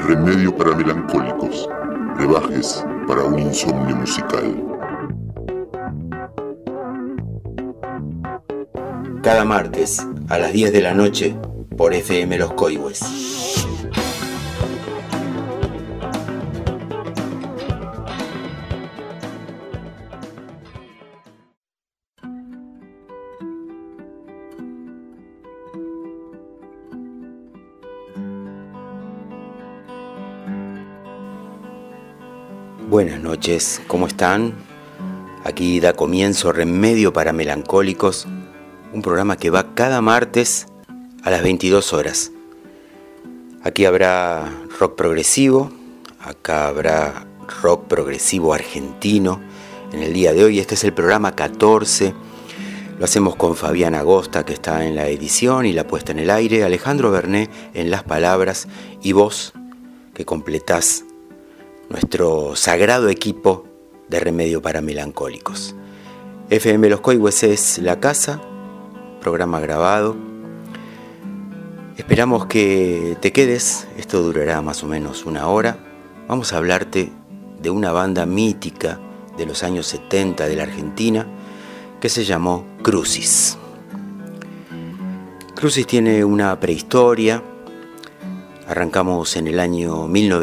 Remedio para melancólicos, brebajes para un insomnio musical. Cada martes a las 10 de la noche por FM Los Coihues. Buenas noches, ¿cómo están? Aquí da comienzo Remedio para Melancólicos, un programa que va cada martes a las 22 horas. Aquí habrá rock progresivo, acá habrá rock progresivo argentino. En el día de hoy este es el programa 14. Lo hacemos con Fabián Agosta, que está en la edición y la puesta en el aire, Alejandro Berné en las palabras y vos, que completás nuestro sagrado equipo de Remedio para Melancólicos. FM Los Coihues es la casa, programa grabado. Esperamos que te quedes, esto durará más o menos una hora. Vamos a hablarte de una banda mítica de los años 70 de la Argentina que se llamó Crucis. Crucis tiene una prehistoria. Arrancamos en el año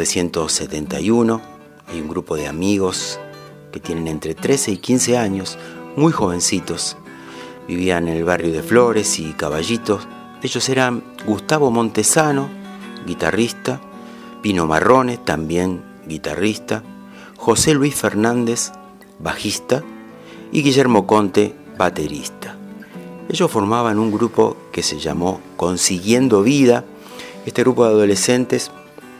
1971. Hay un grupo de amigos que tienen entre 13 y 15 años, muy jovencitos. Vivían en el barrio de Flores y Caballitos. Ellos eran Gustavo Montesano, guitarrista, Pino Marrone, también guitarrista, José Luis Fernández, bajista, y Guillermo Conte, baterista. Ellos formaban un grupo que se llamó Consiguiendo Vida. Este grupo de adolescentes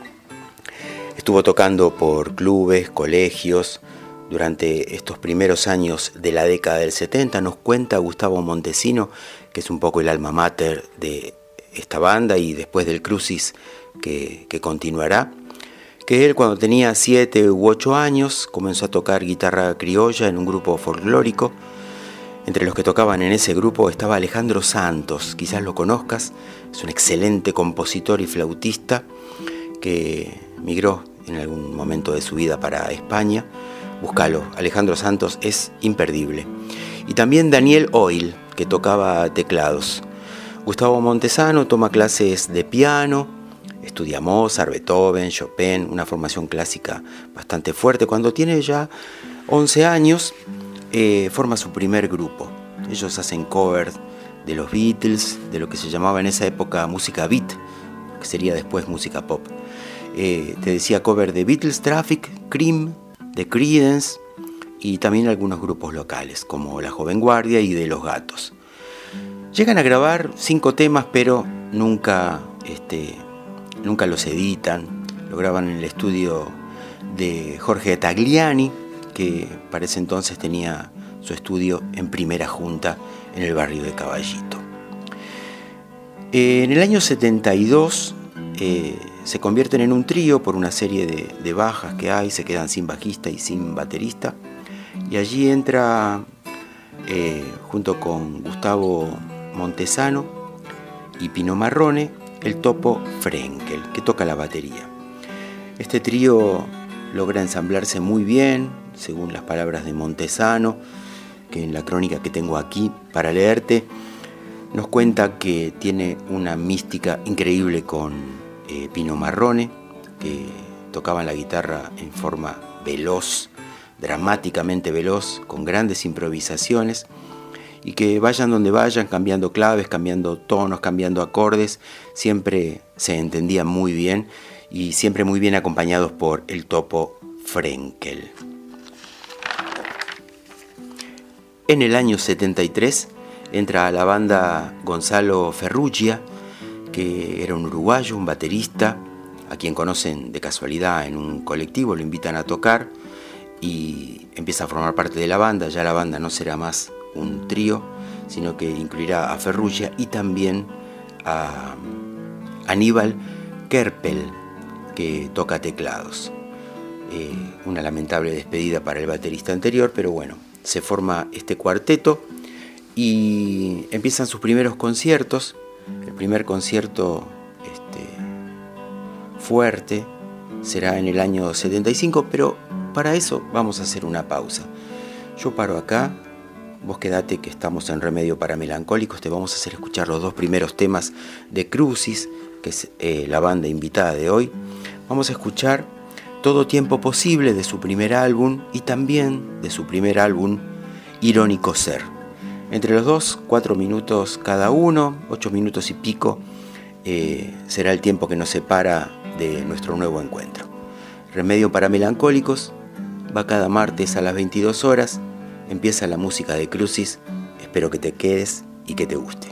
estuvo tocando por clubes, colegios durante estos primeros años de la década del 70. Nos cuenta Gustavo Montesino, que es un poco el alma mater de esta banda y después del Crucis que continuará, que él cuando tenía 7 u 8 años comenzó a tocar guitarra criolla en un grupo folclórico. Entre los que tocaban en ese grupo estaba Alejandro Santos, quizás lo conozcas, es un excelente compositor y flautista que migró en algún momento de su vida para España. Búscalo, Alejandro Santos es imperdible. Y también Daniel Oil, que tocaba teclados. Gustavo Montesano toma clases de piano, estudia Mozart, Beethoven, Chopin, una formación clásica bastante fuerte. Cuando tiene ya 11 años, forma su primer grupo. Ellos hacen covers de los Beatles, de lo que se llamaba en esa época música beat, que sería después música pop. Te decía cover de Beatles, Traffic, Cream, de Creedence y también algunos grupos locales como La Joven Guardia y de Los Gatos. Llegan a grabar 5 temas, pero nunca los editan. Lo graban en el estudio de Jorge Tagliani, que para ese entonces tenía su estudio en Primera Junta en el barrio de Caballito. En el año 72 se convierten en un trío por una serie de bajas que hay, se quedan sin bajista y sin baterista, y allí entra junto con Gustavo Montesano y Pino Marrone el Topo Frenkel, que toca la batería. Este trío logra ensamblarse muy bien, según las palabras de Montesano, que en la crónica que tengo aquí para leerte nos cuenta que tiene una mística increíble con Pino Marrone, que tocaba la guitarra en forma veloz, dramáticamente veloz, con grandes improvisaciones, y que vayan donde vayan, cambiando claves, cambiando tonos, cambiando acordes, siempre se entendían muy bien y siempre muy bien acompañados por el Topo Frenkel. En el año 73 entra a la banda Gonzalo Ferrugia, que era un uruguayo, un baterista, a quien conocen de casualidad en un colectivo, lo invitan a tocar y empieza a formar parte de la banda. Ya la banda no será más un trío, sino que incluirá a Ferrugia y también a Aníbal Kerpel, que toca teclados. Una lamentable despedida para el baterista anterior, pero bueno, se forma este cuarteto y empiezan sus primeros conciertos. El primer concierto fuerte será en el año 75, pero para eso vamos a hacer una pausa. Yo paro acá, vos quedate que estamos en Remedio para Melancólicos, te vamos a hacer escuchar los dos primeros temas de Crucis, que es la banda invitada de hoy. Vamos a escuchar Todo Tiempo Posible de su primer álbum y también de su primer álbum Irónico Ser. Entre los dos, 4 minutos cada uno, 8 minutos y pico, será el tiempo que nos separa de nuestro nuevo encuentro. Remedio para Melancólicos va cada martes a las 22 horas, empieza la música de Crucis, espero que te quedes y que te guste.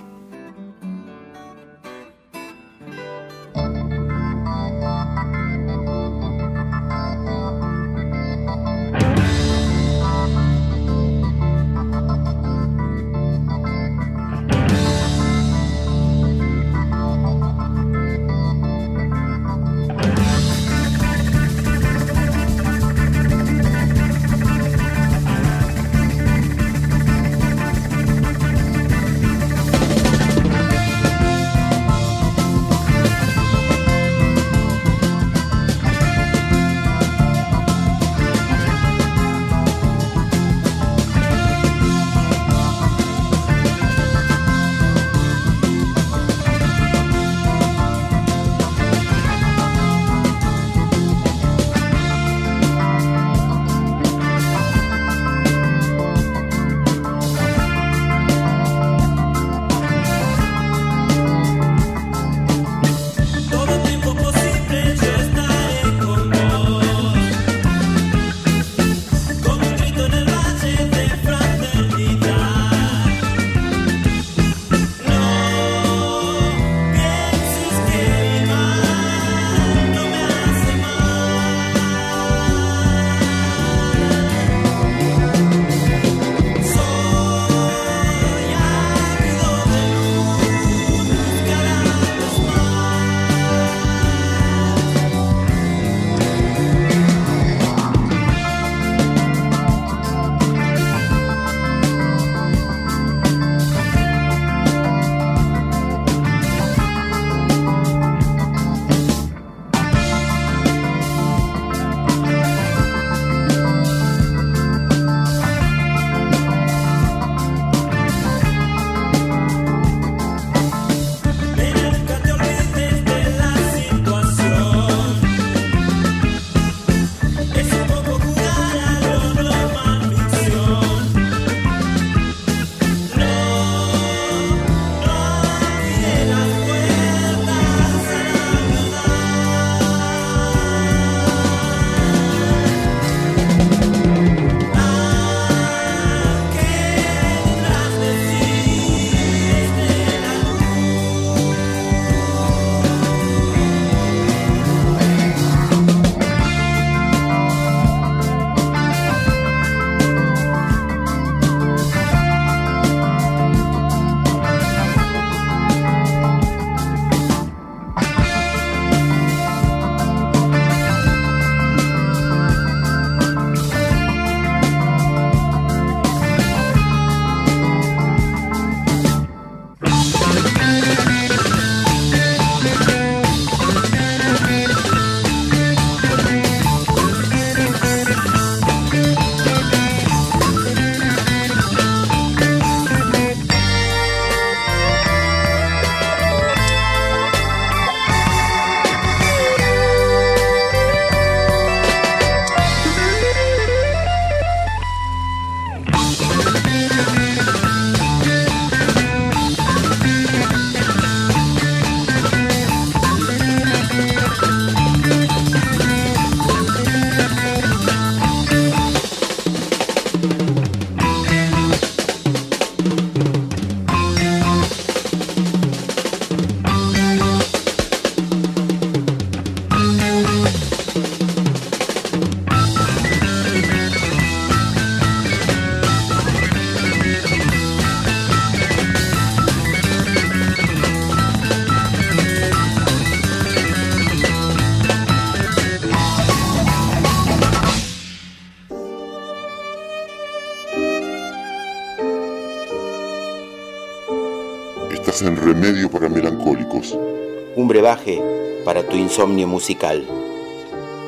Estás en Remedio para Melancólicos. Un brebaje para tu insomnio musical.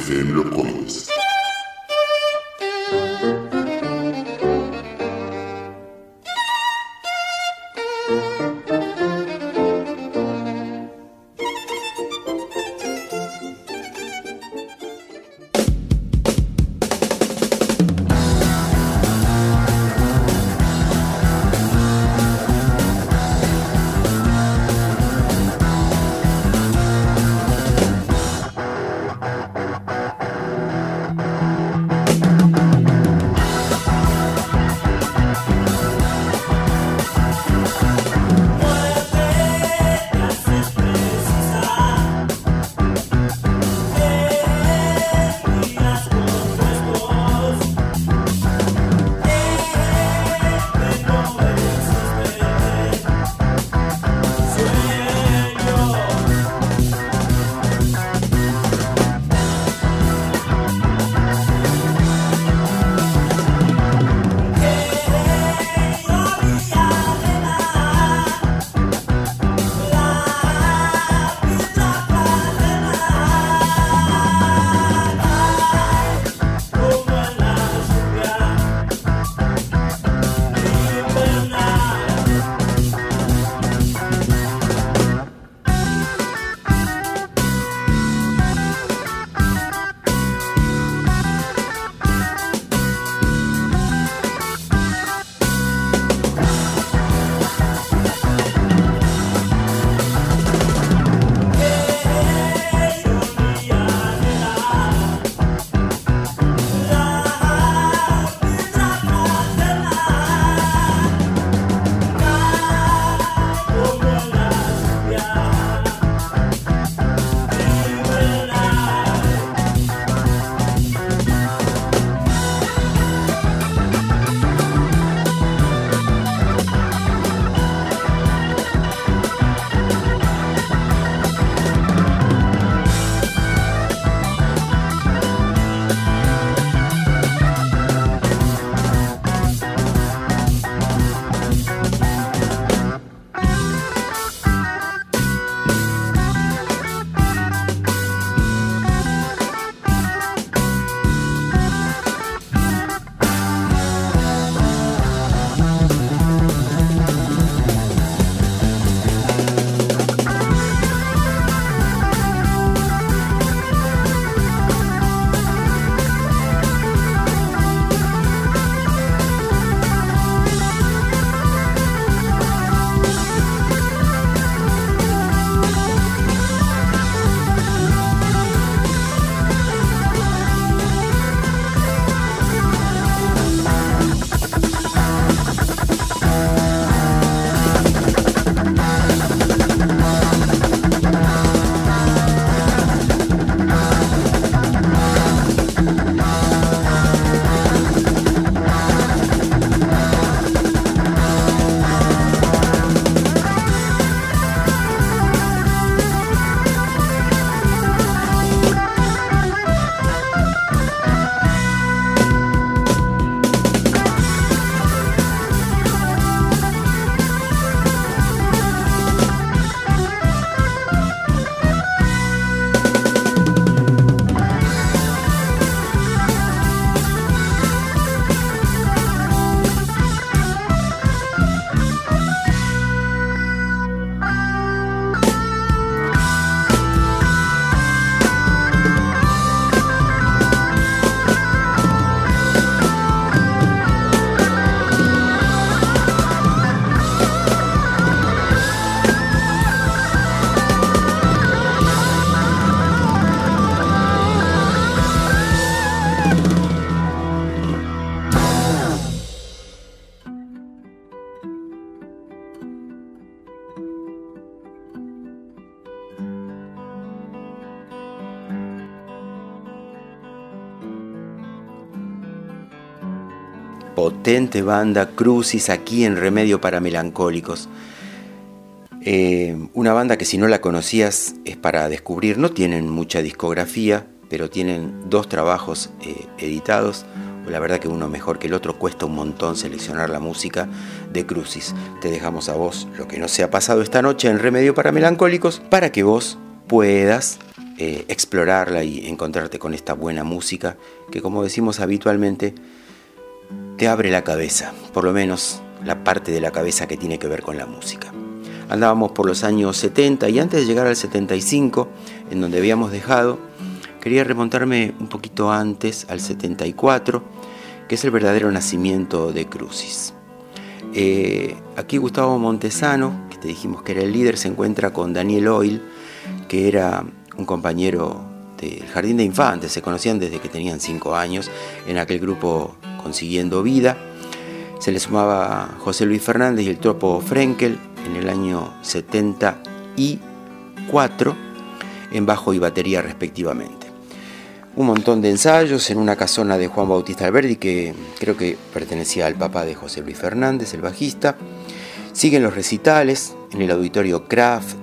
FM Los Códigos. Potente banda Crucis aquí en Remedio para Melancólicos. Una banda que si no la conocías es para descubrir. No tienen mucha discografía, pero tienen 2 trabajos editados. La verdad que uno mejor que el otro. Cuesta un montón seleccionar la música de Crucis. Te dejamos a vos lo que no se ha pasado esta noche en Remedio para Melancólicos, para que vos puedas explorarla y encontrarte con esta buena música que, como decimos habitualmente, te abre la cabeza, por lo menos la parte de la cabeza que tiene que ver con la música. Andábamos por los años 70 y antes de llegar al 75, en donde habíamos dejado, quería remontarme un poquito antes, al 74, que es el verdadero nacimiento de Crucis. Aquí Gustavo Montesano, que te dijimos que era el líder, se encuentra con Daniel Oil, que era un compañero del jardín de infantes, se conocían desde que tenían 5 años, en aquel grupo Consiguiendo Vida. Se le sumaba José Luis Fernández y el Topo Frenkel en el año 74, en bajo y batería respectivamente. Un montón de ensayos en una casona de Juan Bautista Alberdi, que creo que pertenecía al papá de José Luis Fernández, el bajista. Siguen los recitales en el auditorio Kraft,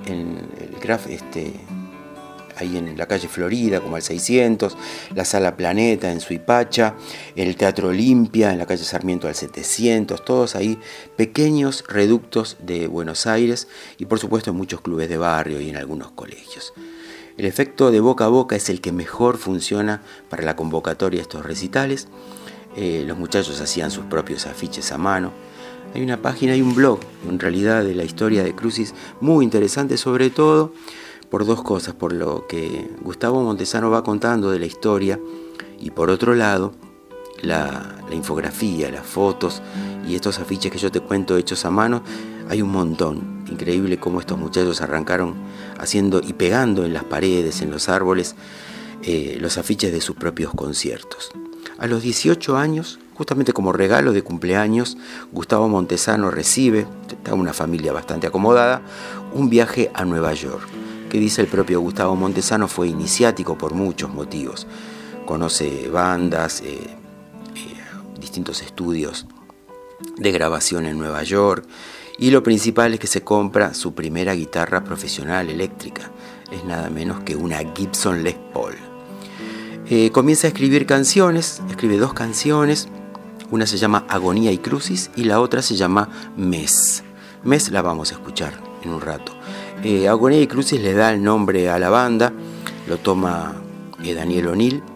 ahí en la calle Florida, como al 600, la Sala Planeta en Suipacha, el Teatro Olimpia en la calle Sarmiento al 700, todos ahí pequeños reductos de Buenos Aires y por supuesto en muchos clubes de barrio y en algunos colegios. El efecto de boca a boca es el que mejor funciona para la convocatoria de estos recitales. Los muchachos hacían sus propios afiches a mano. Hay una página y un blog, en realidad, de la historia de Crucis muy interesante, sobre todo por dos cosas: por lo que Gustavo Montesano va contando de la historia y por otro lado la infografía, las fotos y estos afiches que yo te cuento hechos a mano. Hay un montón. Increíble cómo estos muchachos arrancaron haciendo y pegando en las paredes, en los árboles, los afiches de sus propios conciertos. A los 18 años, justamente como regalo de cumpleaños, Gustavo Montesano recibe, de una familia bastante acomodada, un viaje a Nueva York, que dice el propio Gustavo Montesano fue iniciático por muchos motivos. Conoce bandas, distintos estudios de grabación en Nueva York, y lo principal es que se compra su primera guitarra profesional eléctrica. Es nada menos que una Gibson Les Paul. Comienza a escribir canciones, escribe 2 canciones. Una se llama Agonía y Crucis y la otra se llama Mes. Mes la vamos a escuchar en un rato. Agonía y Crucis le da el nombre a la banda, lo toma Daniel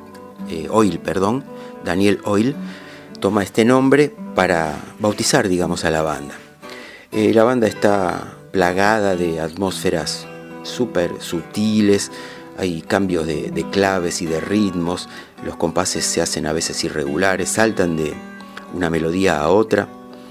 Oil toma este nombre para bautizar, digamos, a la banda. La banda está plagada de atmósferas súper sutiles, hay cambios de claves y de ritmos, los compases se hacen a veces irregulares, saltan de una melodía a otra.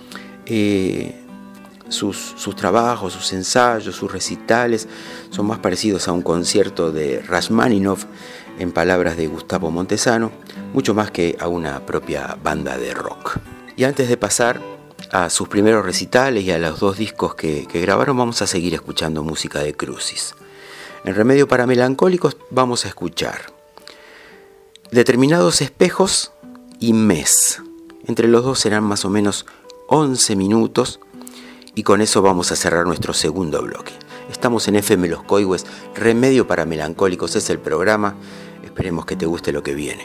Sus trabajos, sus ensayos, sus recitales son más parecidos a un concierto de Rachmaninoff, en palabras de Gustavo Montesano, mucho más que a una propia banda de rock. Y antes de pasar a sus primeros recitales y a los 2 discos que grabaron, vamos a seguir escuchando música de Crucis. En Remedio para Melancólicos vamos a escuchar Determinados Espejos y Mes. Entre los dos serán más o menos 11 minutos y con eso vamos a cerrar nuestro segundo bloque. Estamos en FM Los Coihues, Remedio para Melancólicos es el programa. Esperemos que te guste lo que viene.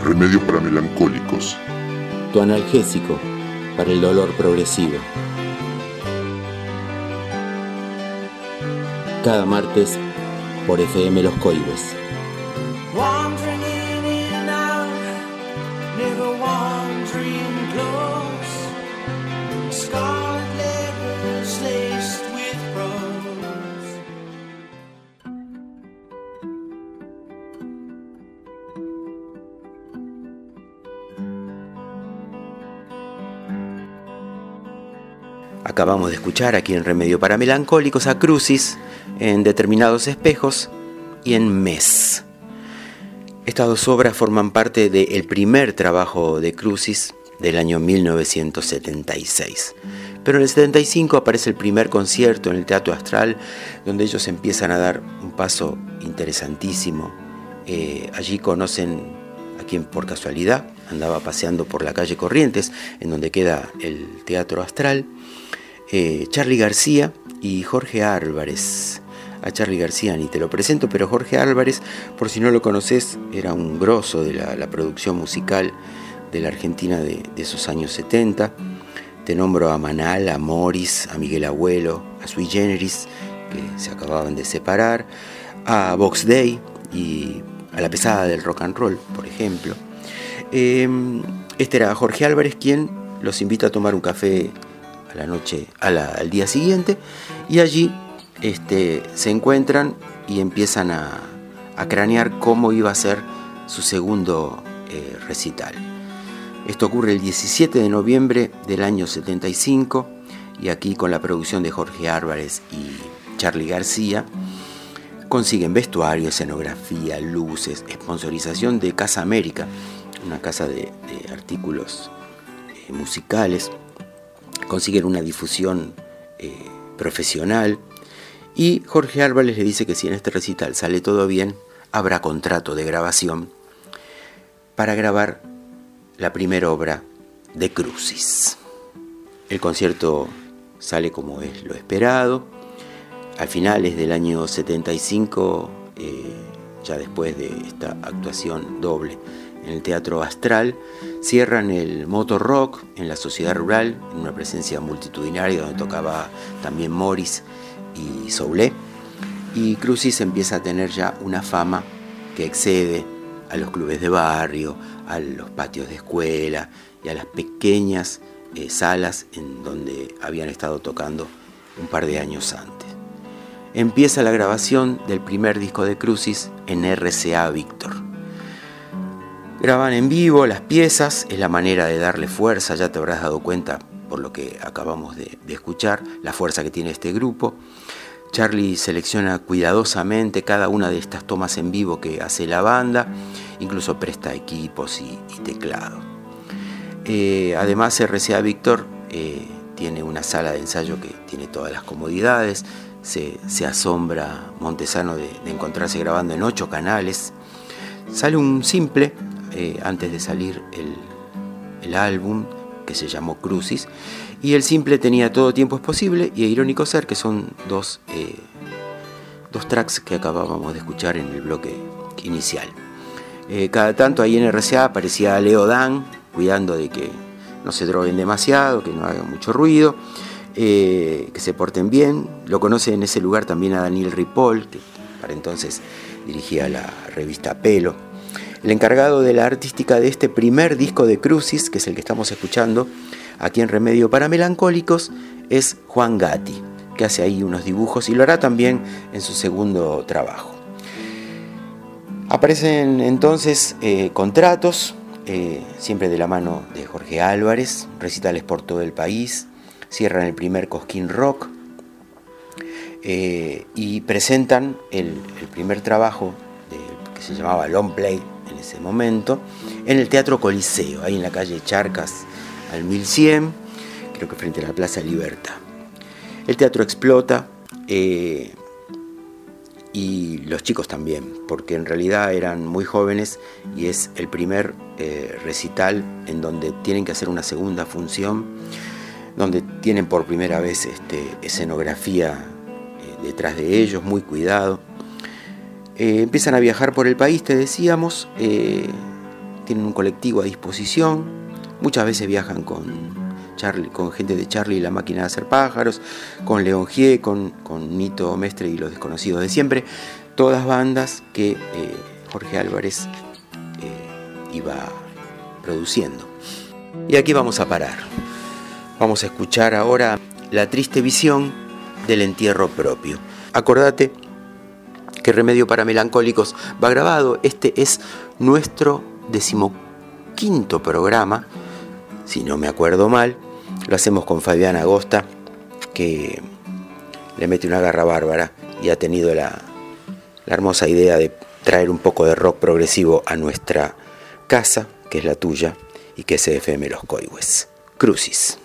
Remedio para melancólicos. Tu analgésico para el dolor progresivo. Cada martes por FM Los Coihues. Acabamos de escuchar aquí en Remedio para Melancólicos a Crucis en Determinados Espejos y en Mes. Estas dos obras forman parte del primer trabajo de Crucis del año 1976. Pero en el 75 aparece el primer concierto en el Teatro Astral, donde ellos empiezan a dar un paso interesantísimo. Allí conocen a quien por casualidad andaba paseando por la calle Corrientes, en donde queda el Teatro Astral, Charly García y Jorge Álvarez. A Charly García ni te lo presento, pero Jorge Álvarez, por si no lo conoces, era un grosso de la producción musical de la Argentina de esos años 70. Te nombro a Manal, a Morris, a Miguel Abuelo, a Sui Generis, que se acababan de separar, a Box Day y a La Pesada del Rock and Roll, por ejemplo. Este era Jorge Álvarez quien los invita a tomar un café a la noche, al día siguiente, y allí se encuentran y empiezan a cranear cómo iba a ser su segundo recital. Esto ocurre el 17 de noviembre del año 75, y aquí con la producción de Jorge Álvarez y Charly García consiguen vestuario, escenografía, luces, sponsorización de Casa América, una casa de artículos musicales, consiguen una difusión profesional, y Jorge Álvarez le dice que si en este recital sale todo bien, habrá contrato de grabación para grabar la primera obra de Crucis. El concierto sale como es lo esperado. A finales del año 75, ya después de esta actuación doble en el Teatro Astral, cierran el Motor Rock en la Sociedad Rural, en una presencia multitudinaria donde tocaba también Morris y Soulé, y Crucis empieza a tener ya una fama que excede a los clubes de barrio, a los patios de escuela y a las pequeñas salas en donde habían estado tocando un par de años antes. Empieza la grabación del primer disco de Crucis en RCA Víctor. Graban en vivo las piezas, es la manera de darle fuerza, ya te habrás dado cuenta por lo que acabamos de escuchar, la fuerza que tiene este grupo. Charly selecciona cuidadosamente cada una de estas tomas en vivo que hace la banda, incluso presta equipos y teclado. Además, RCA Víctor tiene una sala de ensayo que tiene todas las comodidades. Se asombra Montesano de encontrarse grabando en 8 canales. Sale un simple antes de salir el álbum, que se llamó Crucis, y el simple tenía Todo tiempo es posible y Irónico ser, que son dos tracks que acabábamos de escuchar en el bloque inicial. Cada tanto ahí en RCA aparecía Leo Dan, cuidando de que no se droguen demasiado, que no hagan mucho ruido, que se porten bien. Lo conoce en ese lugar también a Daniel Ripoll, que para entonces dirigía la revista Pelo. El encargado de la artística de este primer disco de Crucis, que es el que estamos escuchando aquí en Remedio para Melancólicos, es Juan Gatti, que hace ahí unos dibujos y lo hará también en su segundo trabajo. Aparecen entonces contratos, siempre de la mano de Jorge Álvarez, recitales por todo el país, cierran el primer Cosquín Rock y presentan el primer trabajo que se llamaba Long Play en ese momento, en el Teatro Coliseo, ahí en la calle Charcas al 1100, creo que frente a la Plaza Libertad. El teatro explota y los chicos también, porque en realidad eran muy jóvenes y es el primer recital en donde tienen que hacer una segunda función, donde tienen por primera vez escenografía detrás de ellos, muy cuidado. Empiezan a viajar por el país, te decíamos, tienen un colectivo a disposición, muchas veces viajan con gente de Charlie y la máquina de hacer pájaros, con León Gié, con Nito Mestre y los desconocidos de siempre, todas bandas que Jorge Álvarez iba produciendo. Y aquí vamos a parar. Vamos a escuchar ahora La triste visión del entierro propio. Acordate que Remedio para Melancólicos va grabado. Este es nuestro 15º programa, si no me acuerdo mal. Lo hacemos con Fabián Agosta, que le mete una garra bárbara y ha tenido la hermosa idea de traer un poco de rock progresivo a nuestra casa, que es la tuya, y que es FM Los Coihues. Crucis.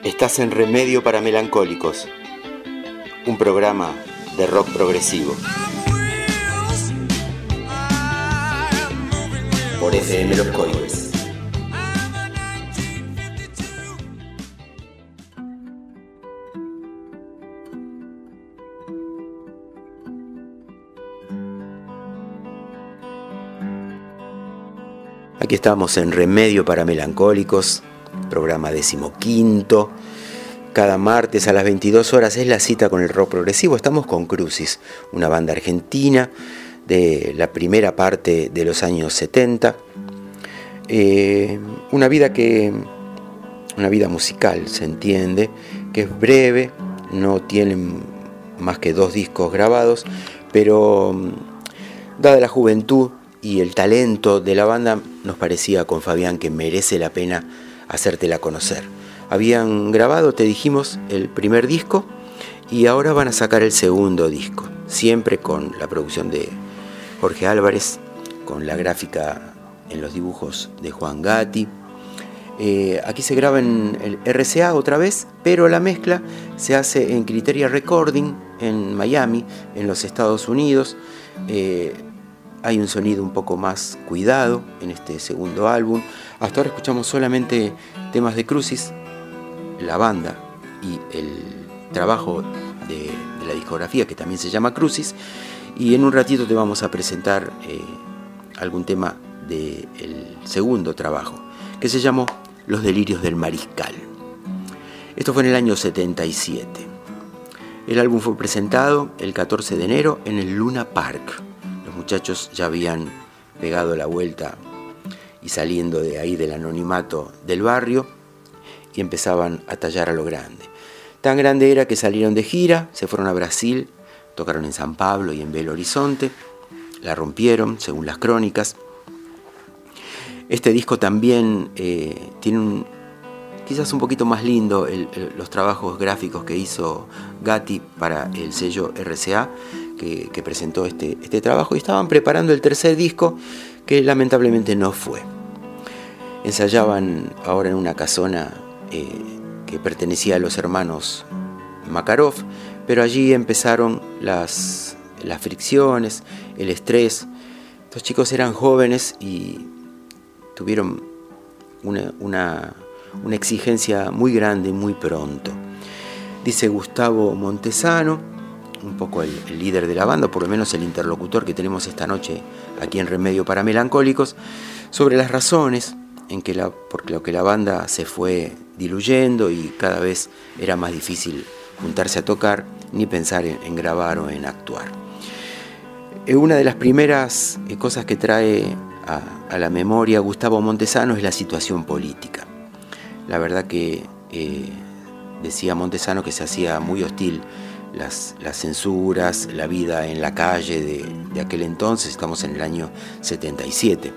Estás en Remedio para Melancólicos, un programa de rock progresivo. Por FM Los Coides. Aquí estamos en Remedio para Melancólicos, programa 15. Cada martes a las 22 horas es la cita con el rock progresivo. Estamos con Crucis, una banda argentina de la primera parte de los años 70. Una vida musical, se entiende, que es breve, no tienen más que 2 discos grabados, pero dada la juventud y el talento de la banda, nos parecía con Fabián que merece la pena hacértela conocer. Habían grabado, te dijimos, el primer disco y ahora van a sacar el segundo disco, siempre con la producción de Jorge Álvarez, con la gráfica en los dibujos de Juan Gatti. Aquí se graba en el RCA otra vez, pero la mezcla se hace en Criteria Recording en Miami, en los Estados Unidos. Hay un sonido un poco más cuidado en este segundo álbum. Hasta ahora escuchamos solamente temas de Crucis, la banda y el trabajo de la discografía, que también se llama Crucis. Y en un ratito te vamos a presentar algún tema del segundo trabajo, que se llamó Los Delirios del Mariscal. Esto fue en el año 77. El álbum fue presentado el 14 de enero en el Luna Park. Los muchachos ya habían pegado la vuelta y saliendo de ahí del anonimato del barrio y empezaban a tallar a lo grande. Tan grande era que salieron de gira, se fueron a Brasil, tocaron en San Pablo y en Belo Horizonte, la rompieron según las crónicas. Este disco también tiene quizás un poquito más lindo los trabajos gráficos que hizo Gatti para el sello RCA, que presentó este trabajo, y estaban preparando el tercer disco, que lamentablemente no fue. Ensayaban ahora en una casona que pertenecía a los hermanos Makarov, pero allí empezaron las fricciones, el estrés. Estos chicos eran jóvenes y tuvieron una exigencia muy grande muy pronto. Dice Gustavo Montesano, un poco el líder de la banda, por lo menos el interlocutor que tenemos esta noche aquí en Remedio para Melancólicos, sobre las razones por lo que la banda se fue diluyendo y cada vez era más difícil juntarse a tocar ni pensar en grabar o en actuar. Una de las primeras cosas que trae a la memoria Gustavo Montesano es la situación política. La verdad que decía Montesano que se hacía muy hostil las censuras, la vida en la calle de aquel entonces. Estamos en el año 77.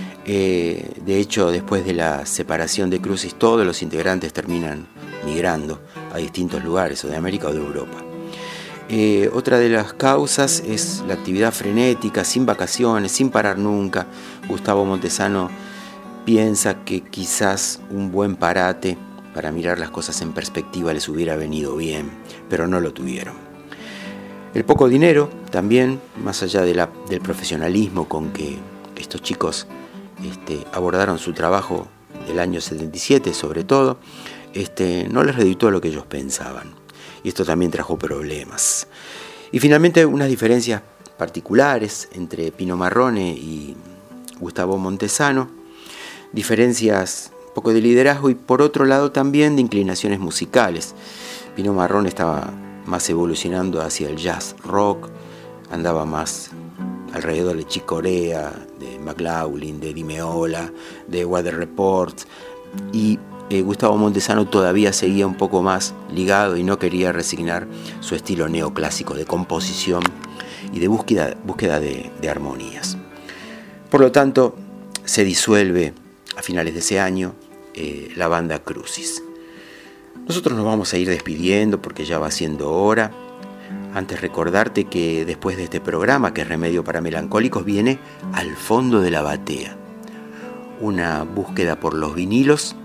De hecho, después de la separación de Crucis, todos los integrantes terminan migrando a distintos lugares, o de América o de Europa. Otra de las causas es la actividad frenética, sin vacaciones, sin parar nunca. Gustavo Montesano piensa que quizás un buen parate para mirar las cosas en perspectiva les hubiera venido bien, pero no lo tuvieron. El poco dinero también, más allá del profesionalismo con que estos chicos abordaron su trabajo del año 77 sobre todo, no les reditó lo que ellos pensaban, y esto también trajo problemas. Y finalmente unas diferencias particulares entre Pino Marrone y Gustavo Montesano, diferencias un poco de liderazgo y por otro lado también de inclinaciones musicales. Pino Marrone estaba más evolucionando hacia el jazz rock, andaba más alrededor de Chick Corea, de McLaughlin, de Di Meola, de Weather Report, y Gustavo Montesano todavía seguía un poco más ligado y no quería resignar su estilo neoclásico de composición y de búsqueda de armonías. Por lo tanto, se disuelve a finales de ese año la banda Crucis. Nosotros nos vamos a ir despidiendo porque ya va siendo hora. Antes recordarte que después de este programa, que es Remedio para Melancólicos, viene Al Fondo de la Batea, una búsqueda por los vinilos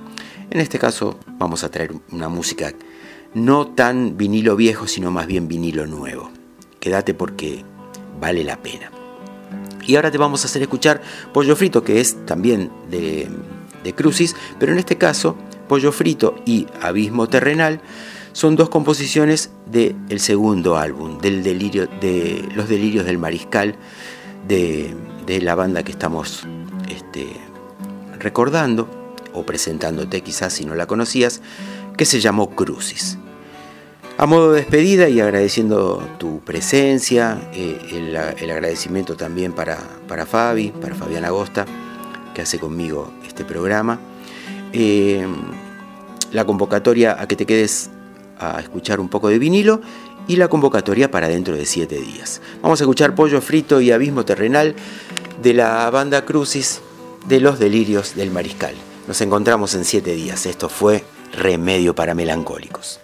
En este caso vamos a traer una música no tan vinilo viejo, sino más bien vinilo nuevo. Quédate porque vale la pena. Y ahora te vamos a hacer escuchar Pollo Frito, que es también de Crucis, pero en este caso Pollo Frito y Abismo Terrenal son dos composiciones del segundo álbum, de Los Delirios del Mariscal, de la banda que estamos recordando o presentándote quizás si no la conocías, que se llamó Crucis. A modo de despedida y agradeciendo tu presencia, el agradecimiento también para Fabián Agosta, que hace conmigo este programa, la convocatoria a que te quedes a escuchar un poco de vinilo y la convocatoria para dentro de 7 días. Vamos a escuchar Pollo Frito y Abismo Terrenal de la banda Crucis, de Los Delirios del Mariscal. Nos encontramos en 7 días. Esto fue Remedio para Melancólicos.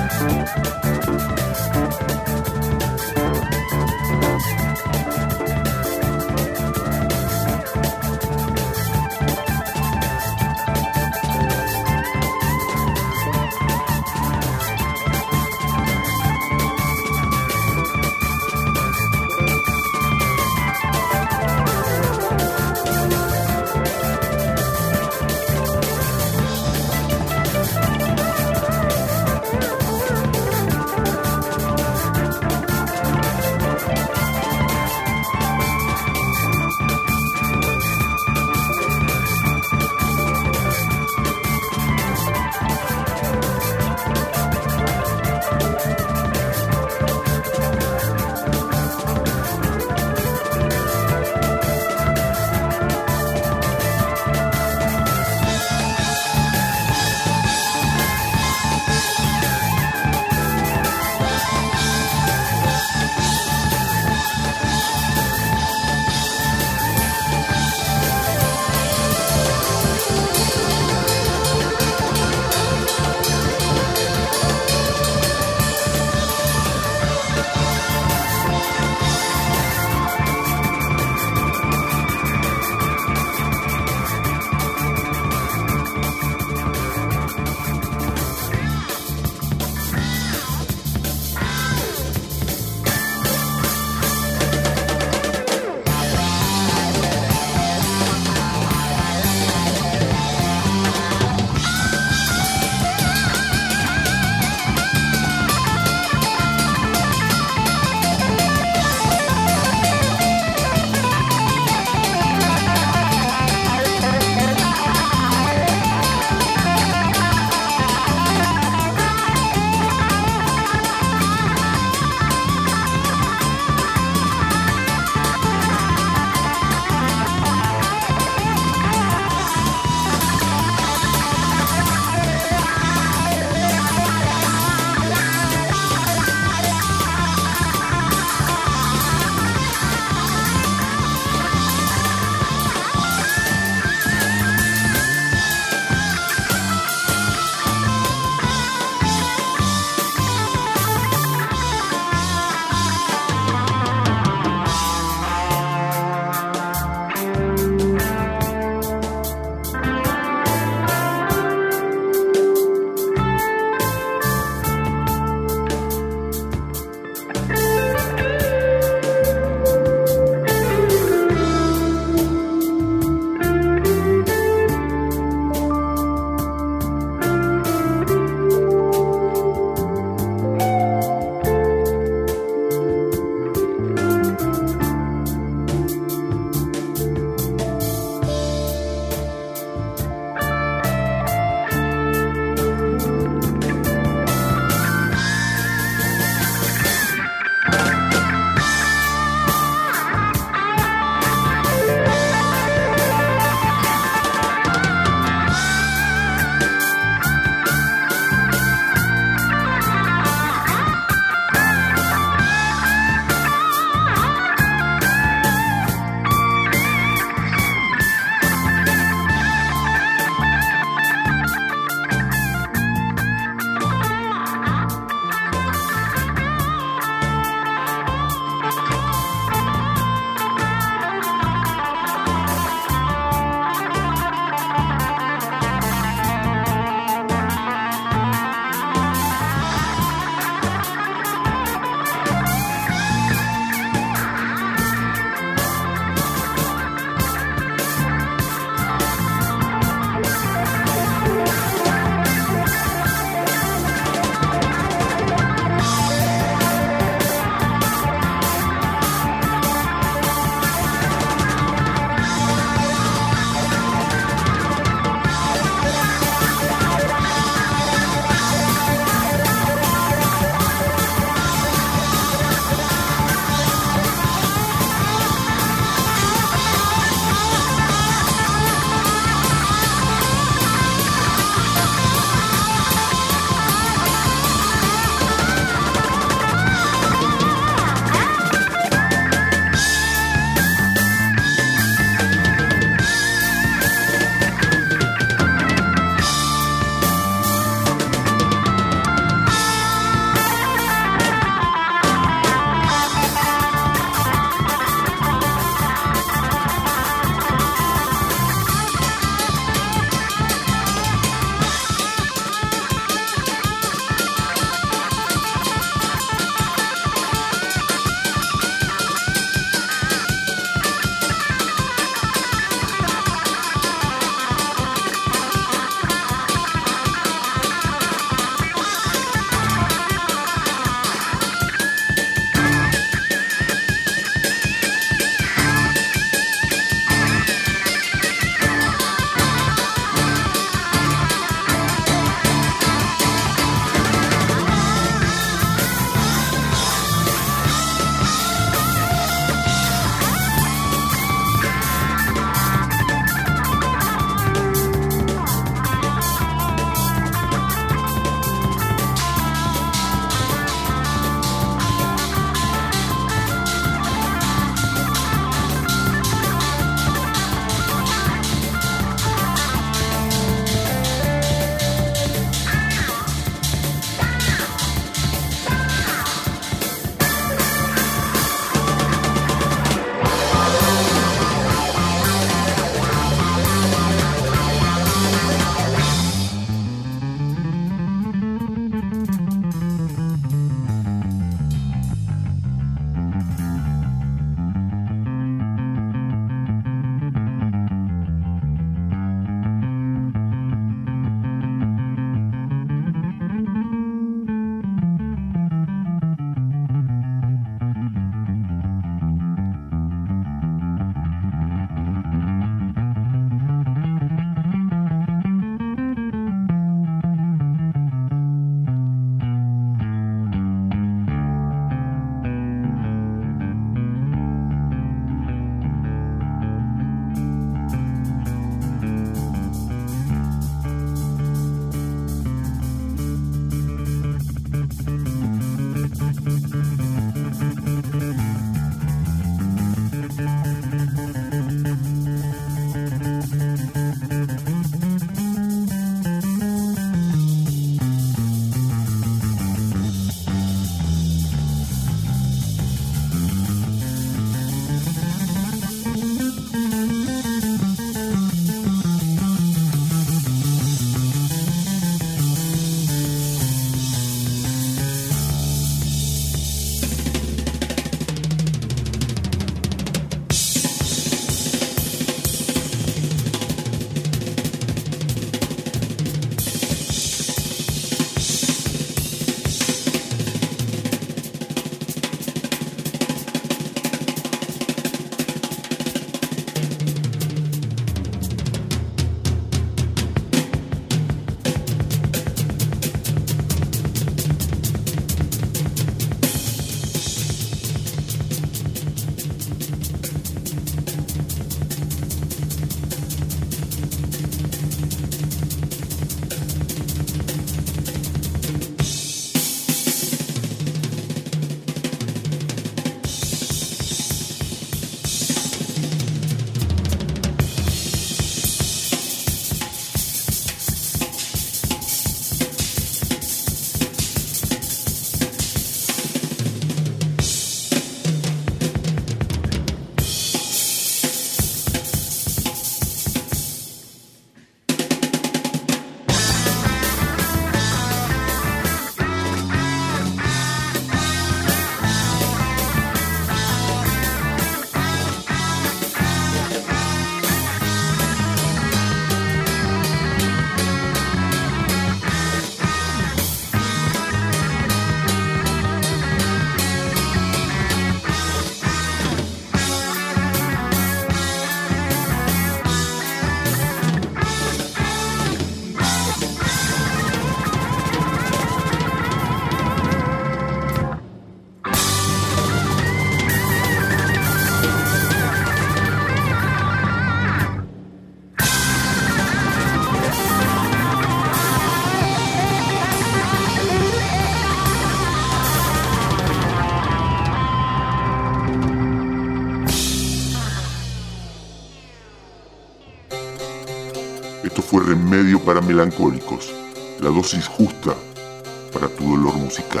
Esto fue Remedio para Melancólicos, la dosis justa para tu dolor musical.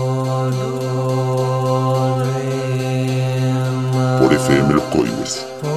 Por FM Los Coibes.